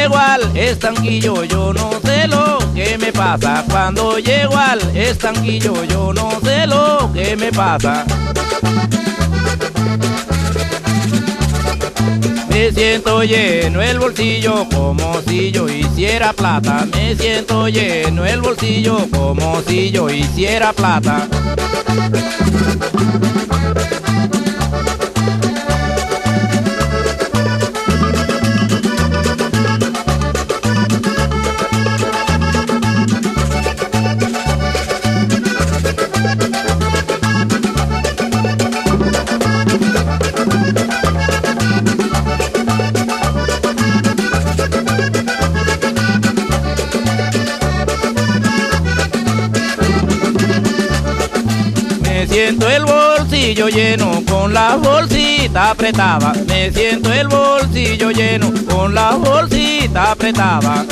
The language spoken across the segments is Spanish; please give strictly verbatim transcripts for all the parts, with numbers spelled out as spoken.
llego al estanquillo yo no sé lo que me pasa. Cuando llego al estanquillo yo no sé lo que me pasa. Me siento lleno el bolsillo como si yo hiciera plata. Me siento lleno el bolsillo como si yo hiciera plata. Me siento el bolsillo lleno con la bolsita apretada. Me siento el bolsillo lleno con la bolsita apretada.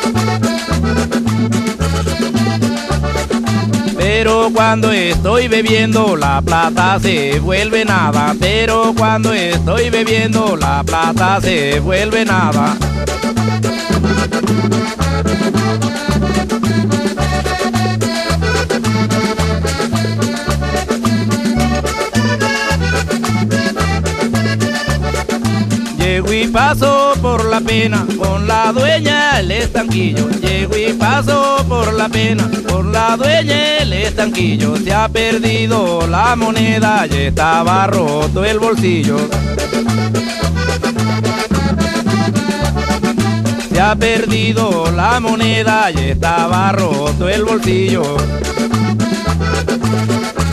Pero cuando estoy bebiendo la plata se vuelve nada. Pero cuando estoy bebiendo la plata se vuelve nada. Llego y paso por la pena con la dueña del estanquillo. Llego y paso por la pena con la dueña del estanquillo. Se ha perdido la moneda y estaba roto el bolsillo. Se ha perdido la moneda y estaba roto el bolsillo.